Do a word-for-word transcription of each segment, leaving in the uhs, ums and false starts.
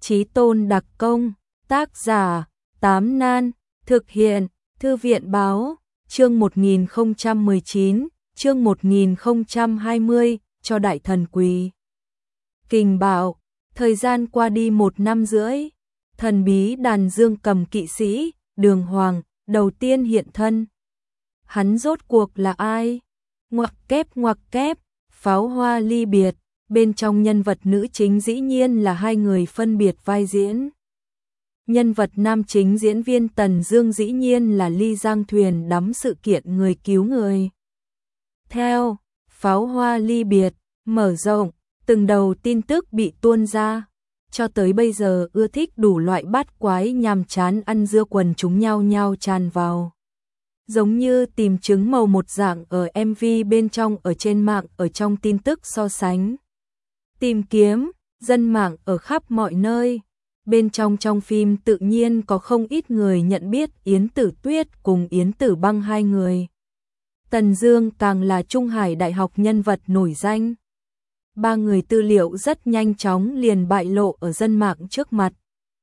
Chí Tôn đặc công, tác giả, Tám Nan, thực hiện, Thư viện báo, chương một nghìn không trăm mười chín, chương một nghìn không trăm hai mươi, cho đại thần quỳ. Kình Bảo, thời gian qua đi một năm rưỡi, thần bí đàn dương cầm kỵ sĩ, Đường Hoàng, đầu tiên hiện thân. Hắn rốt cuộc là ai? Ngoặc kép ngoặc kép, pháo hoa ly biệt, bên trong nhân vật nữ chính dĩ nhiên là hai người phân biệt vai diễn. Nhân vật nam chính diễn viên Tần Dương dĩ nhiên là Ly Giang Thuyền đắm sự kiện người cứu người. Theo pháo hoa ly biệt, mở rộng, từng đầu tin tức bị tuôn ra. Cho tới bây giờ ưa thích đủ loại bát quái nhàm chán ăn dưa quần chúng nhau nhau tràn vào. Giống như tìm trứng màu một dạng ở em vê bên trong ở trên mạng ở trong tin tức so sánh. Tìm kiếm, dân mạng ở khắp mọi nơi. Bên trong trong phim tự nhiên có không ít người nhận biết Yến Tử Tuyết cùng Yến Tử Băng hai người. Tần Dương càng là Trung Hải Đại học nhân vật nổi danh. Ba người tư liệu rất nhanh chóng liền bại lộ ở dân mạng trước mặt.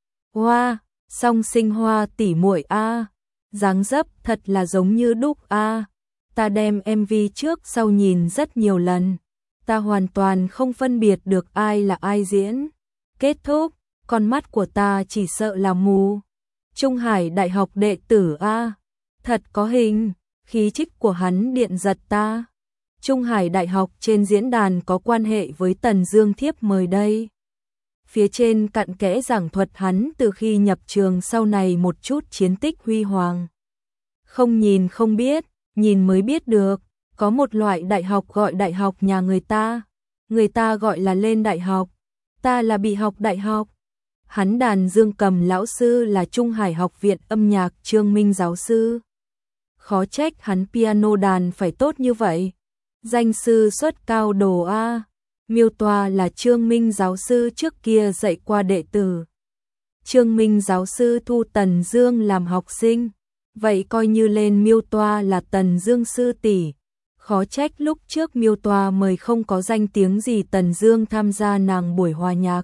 Hoa, song sinh hoa tỷ muội a, dáng dấp thật là giống như đúc a. Ta đem em vê trước sau nhìn rất nhiều lần, ta hoàn toàn không phân biệt được ai là ai diễn. Kết thúc, con mắt của ta chỉ sợ là mù. Trung Hải Đại học đệ tử a, thật có hình, khí chất của hắn điện giật ta. Trung Hải Đại học trên diễn đàn có quan hệ với Tần Dương thiếp mời đây. Phía trên cặn kẽ giảng thuật hắn từ khi nhập trường sau này một chút chiến tích huy hoàng. Không nhìn không biết, nhìn mới biết được, có một loại đại học gọi đại học nhà người ta, người ta gọi là lên đại học, ta là bị học đại học. Hắn đàn dương cầm lão sư là Trung Hải học viện âm nhạc Trương Minh giáo sư. Khó trách hắn piano đàn phải tốt như vậy. Danh sư xuất cao đồ a, miêu tòa là Trương Minh giáo sư trước kia dạy qua đệ tử. Trương Minh giáo sư thu Tần Dương làm học sinh, vậy coi như lên miêu tòa là Tần Dương sư tỷ. Khó trách lúc trước miêu tòa mời không có danh tiếng gì Tần Dương tham gia nàng buổi hòa nhạc.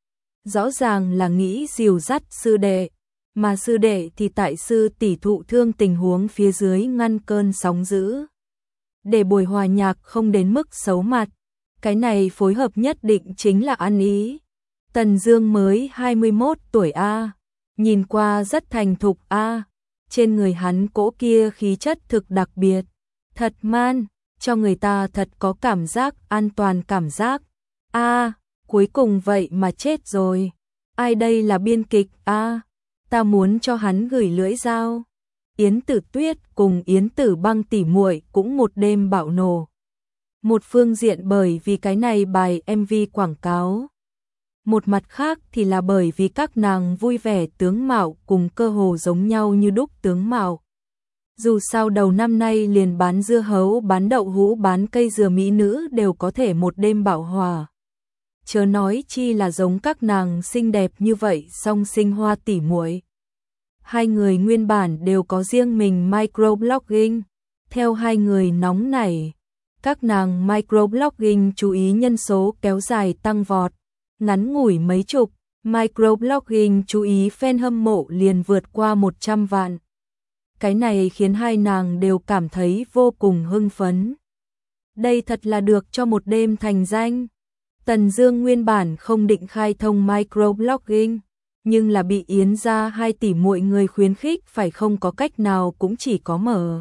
Rõ ràng là nghĩ dìu dắt sư đệ, mà sư đệ thì tại sư tỷ thụ thương tình huống phía dưới ngăn cơn sóng dữ. Để buổi hòa nhạc không đến mức xấu mặt, cái này phối hợp nhất định chính là ăn ý. Tần Dương mới hai mươi mốt tuổi a, nhìn qua rất thành thục a, trên người hắn cỗ kia khí chất thực đặc biệt, thật man, cho người ta thật có cảm giác an toàn cảm giác. A, cuối cùng vậy mà chết rồi. Ai đây là biên kịch a? Ta muốn cho hắn gửi lưỡi dao. Yến Tử Tuyết cùng Yến Tử Băng tỉ muội cũng một đêm bạo nổ. Một phương diện bởi vì cái này bài em vê quảng cáo. Một mặt khác thì là bởi vì các nàng vui vẻ tướng mạo cùng cơ hồ giống nhau như đúc tướng mạo. Dù sao đầu năm nay liền bán dưa hấu, bán đậu hũ, bán cây dừa mỹ nữ đều có thể một đêm bạo hòa. Chớ nói chi là giống các nàng xinh đẹp như vậy song sinh hoa tỉ muội. Hai người nguyên bản đều có riêng mình microblogging, theo hai người nóng nảy, các nàng microblogging chú ý nhân số kéo dài tăng vọt, ngắn ngủi mấy chục, microblogging chú ý fan hâm mộ liền vượt qua một trăm vạn. Cái này khiến hai nàng đều cảm thấy vô cùng hưng phấn. Đây thật là được cho một đêm thành danh. Tần Dương nguyên bản không định khai thông microblogging, nhưng là bị Yến gia hai tỷ muội người khuyến khích phải không có cách nào cũng chỉ có mở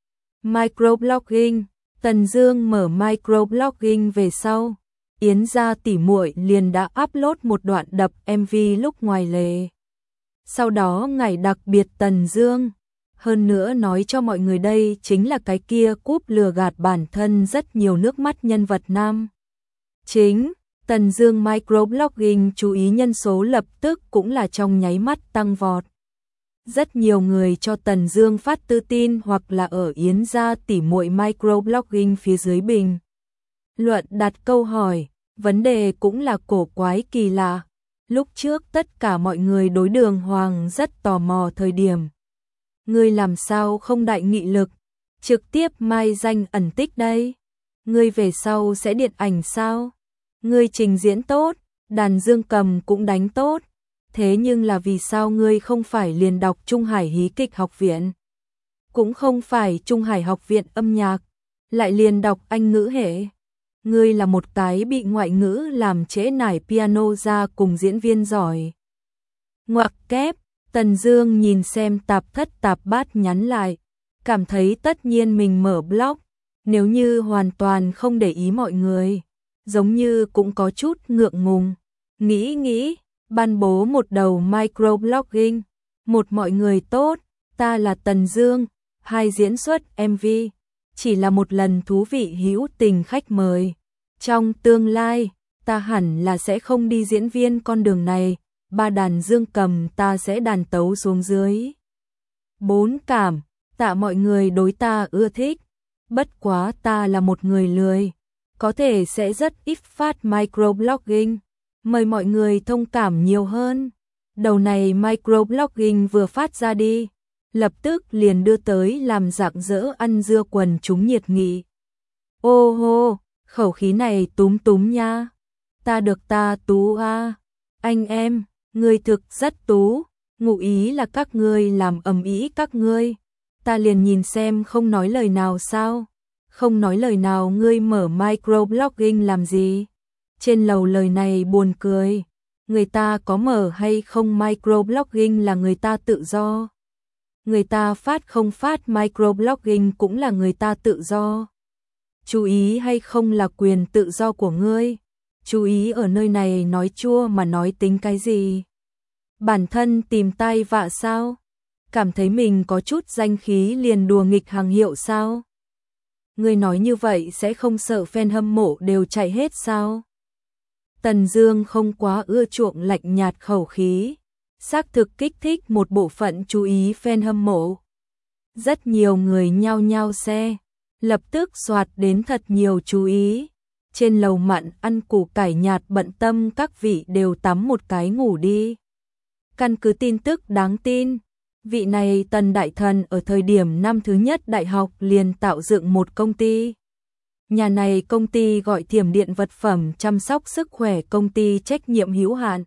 microblogging. Tần Dương mở microblogging về sau, Yến gia tỷ muội liền đã upload một đoạn đập em vê lúc ngoài lề. Sau đó ngày đặc biệt Tần Dương, hơn nữa nói cho mọi người đây chính là cái kia cúp lừa gạt bản thân rất nhiều nước mắt nhân vật nam chính. Tần Dương microblogging chú ý nhân số lập tức cũng là trong nháy mắt tăng vọt. Rất nhiều người cho Tần Dương phát tư tin hoặc là ở Yến gia tỉ muội microblogging phía dưới bình luận đặt câu hỏi, vấn đề cũng là cổ quái kỳ lạ. Lúc trước tất cả mọi người đối Đường Hoàng rất tò mò thời điểm. Ngươi làm sao không đại nghị lực, trực tiếp mai danh ẩn tích đây? Ngươi về sau sẽ điện ảnh sao? Ngươi trình diễn tốt, đàn dương cầm cũng đánh tốt, Thế nhưng là vì sao ngươi không phải liền đọc Trung Hải Hí kịch học viện? Cũng không phải Trung Hải học viện âm nhạc, lại liền đọc Anh ngữ hệ. Ngươi là một cái bị ngoại ngữ làm trễ nải piano ra cùng diễn viên giỏi. Ngoặc kép, Tần Dương nhìn xem tạp thất tạp bát nhắn lại, cảm thấy tất nhiên mình mở blog, nếu như hoàn toàn không để ý mọi người, giống như cũng có chút ngượng ngùng. Nghĩ nghĩ, ban bố một đầu microblogging, một mọi người tốt, ta là Tần Dương, hai diễn xuất em vê, chỉ là một lần thú vị hữu tình khách mời. Trong tương lai, ta hẳn là sẽ không đi diễn viên con đường này, ba đàn dương cầm ta sẽ đàn tấu xuống dưới. Bốn cảm, tạ mọi người đối ta ưa thích, bất quá ta là một người lười, có thể sẽ rất ít phát microblogging, mời mọi người thông cảm nhiều hơn. Đầu này microblogging vừa phát ra đi, lập tức liền đưa tới làm rạng rỡ ăn dưa quần chúng nhiệt nghị. Ô hô, khẩu khí này túm túm nha, ta được ta tú a, anh em, ngươi thực rất tú, ngụ ý là các ngươi làm ầm ĩ các ngươi, ta liền nhìn xem không nói lời nào sao, không nói lời nào ngươi mở microblogging làm gì, trên lầu lời này buồn cười, người ta có mở hay không microblogging là người ta tự do, người ta phát không phát microblogging cũng là người ta tự do. Chú ý hay không là quyền tự do của ngươi, chú ý ở nơi này nói chua mà nói tính cái gì? Bản thân tìm tai vạ sao? Cảm thấy mình có chút danh khí liền đùa nghịch hàng hiệu sao? Ngươi nói như vậy sẽ không sợ fan hâm mộ đều chạy hết sao? Tần Dương không quá ưa chuộng lạnh nhạt khẩu khí, xác thực kích thích một bộ phận chú ý fan hâm mộ. Rất nhiều người nhao nhao xe, lập tức soạt đến thật nhiều chú ý. Trên lầu mặn ăn củ cải nhạt bận tâm các vị đều tắm một cái ngủ đi. Căn cứ tin tức đáng tin, vị này Tần Đại Thần ở thời điểm năm thứ nhất đại học liền tạo dựng một công ty. Nhà này công ty gọi Thiểm Điện Vật phẩm chăm sóc sức khỏe công ty trách nhiệm hữu hạn.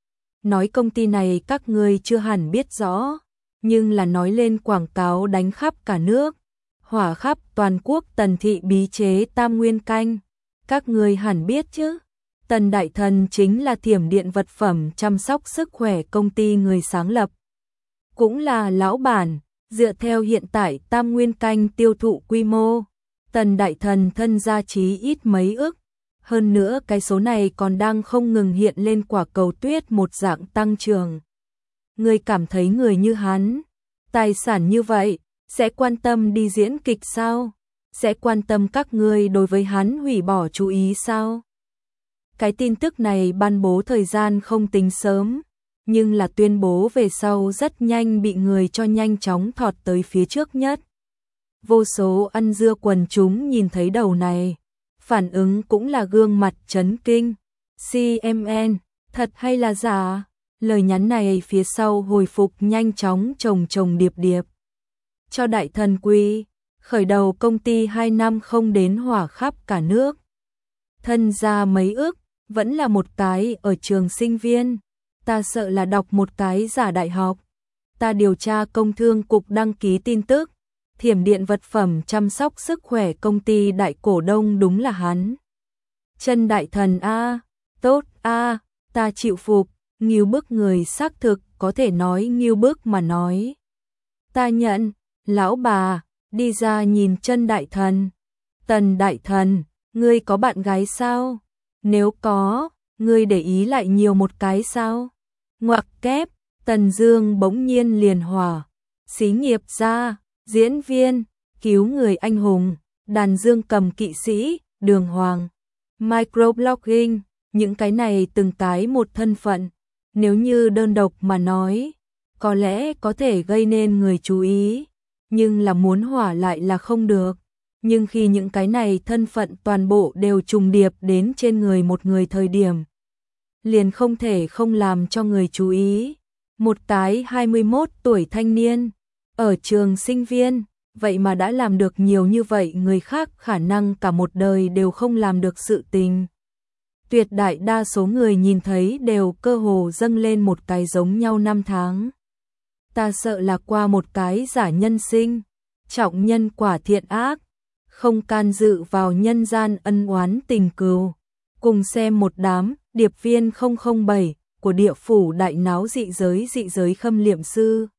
Nói công ty này các ngươi chưa hẳn biết rõ, nhưng là nói lên quảng cáo đánh khắp cả nước, hỏa khắp toàn quốc Tần thị bí chế tam nguyên canh. Các ngươi hẳn biết chứ, Tần Đại Thần chính là Thiểm Điện Vật phẩm chăm sóc sức khỏe công ty người sáng lập. Cũng là lão bản, dựa theo hiện tại tam nguyên canh tiêu thụ quy mô, Tần Đại Thần thân gia chí ít mấy ức. Hơn nữa cái số này còn đang không ngừng hiện lên quả cầu tuyết một dạng tăng trưởng. Người cảm thấy người như hắn, tài sản như vậy, sẽ quan tâm đi diễn kịch sao? Sẽ quan tâm các ngươi đối với hắn hủy bỏ chú ý sao? Cái tin tức này ban bố thời gian không tính sớm, nhưng là tuyên bố về sau rất nhanh bị người cho nhanh chóng thọt tới phía trước nhất. Vô số ăn dưa quần chúng nhìn thấy đầu này, phản ứng cũng là gương mặt chấn kinh. xê em en, thật hay là giả? Lời nhắn này phía sau hồi phục nhanh chóng chồng chồng điệp điệp. Cho Đại Thần quy, khởi đầu công ty hai năm không đến hỏa khắp cả nước. Thân gia mấy ức, vẫn là một cái ở trường sinh viên. Ta sợ là đọc một cái giả đại học. Ta điều tra công thương cục đăng ký tin tức. Thiểm Điện Vật phẩm chăm sóc sức khỏe công ty đại cổ đông đúng là hắn. Chân Đại Thần a, tốt a, ta chịu phục, ngưu bức người xác thực, có thể nói ngưu bức mà nói. Ta nhận, lão bà, đi ra nhìn Chân Đại Thần. Tần Đại Thần, ngươi có bạn gái sao? Nếu có, ngươi để ý lại nhiều một cái sao? Ngoặc kép, Tần Dương bỗng nhiên liền hỏa. Xí nghiệp gia, diễn viên, cứu người anh hùng, đàn dương cầm kỵ sĩ, đường hoàng, microblogging, những cái này từng cái một thân phận. Nếu như đơn độc mà nói, có lẽ có thể gây nên người chú ý, nhưng là muốn hỏa lại là không được. Nhưng khi những cái này thân phận toàn bộ đều trùng điệp đến trên người một người thời điểm, liền không thể không làm cho người chú ý. Một cái hai mươi mốt tuổi thanh niên, ở trường sinh viên, vậy mà đã làm được nhiều như vậy người khác khả năng cả một đời đều không làm được sự tình. tuyệt đại đa số người nhìn thấy đều cơ hồ dâng lên một cái giống nhau năm tháng. Ta sợ là qua một cái giả nhân sinh, trọng nhân quả thiện ác, không can dự vào nhân gian ân oán tình cừu. Cùng xem một đám điệp viên không không bảy của địa phủ đại náo dị giới dị giới khâm liệm sư.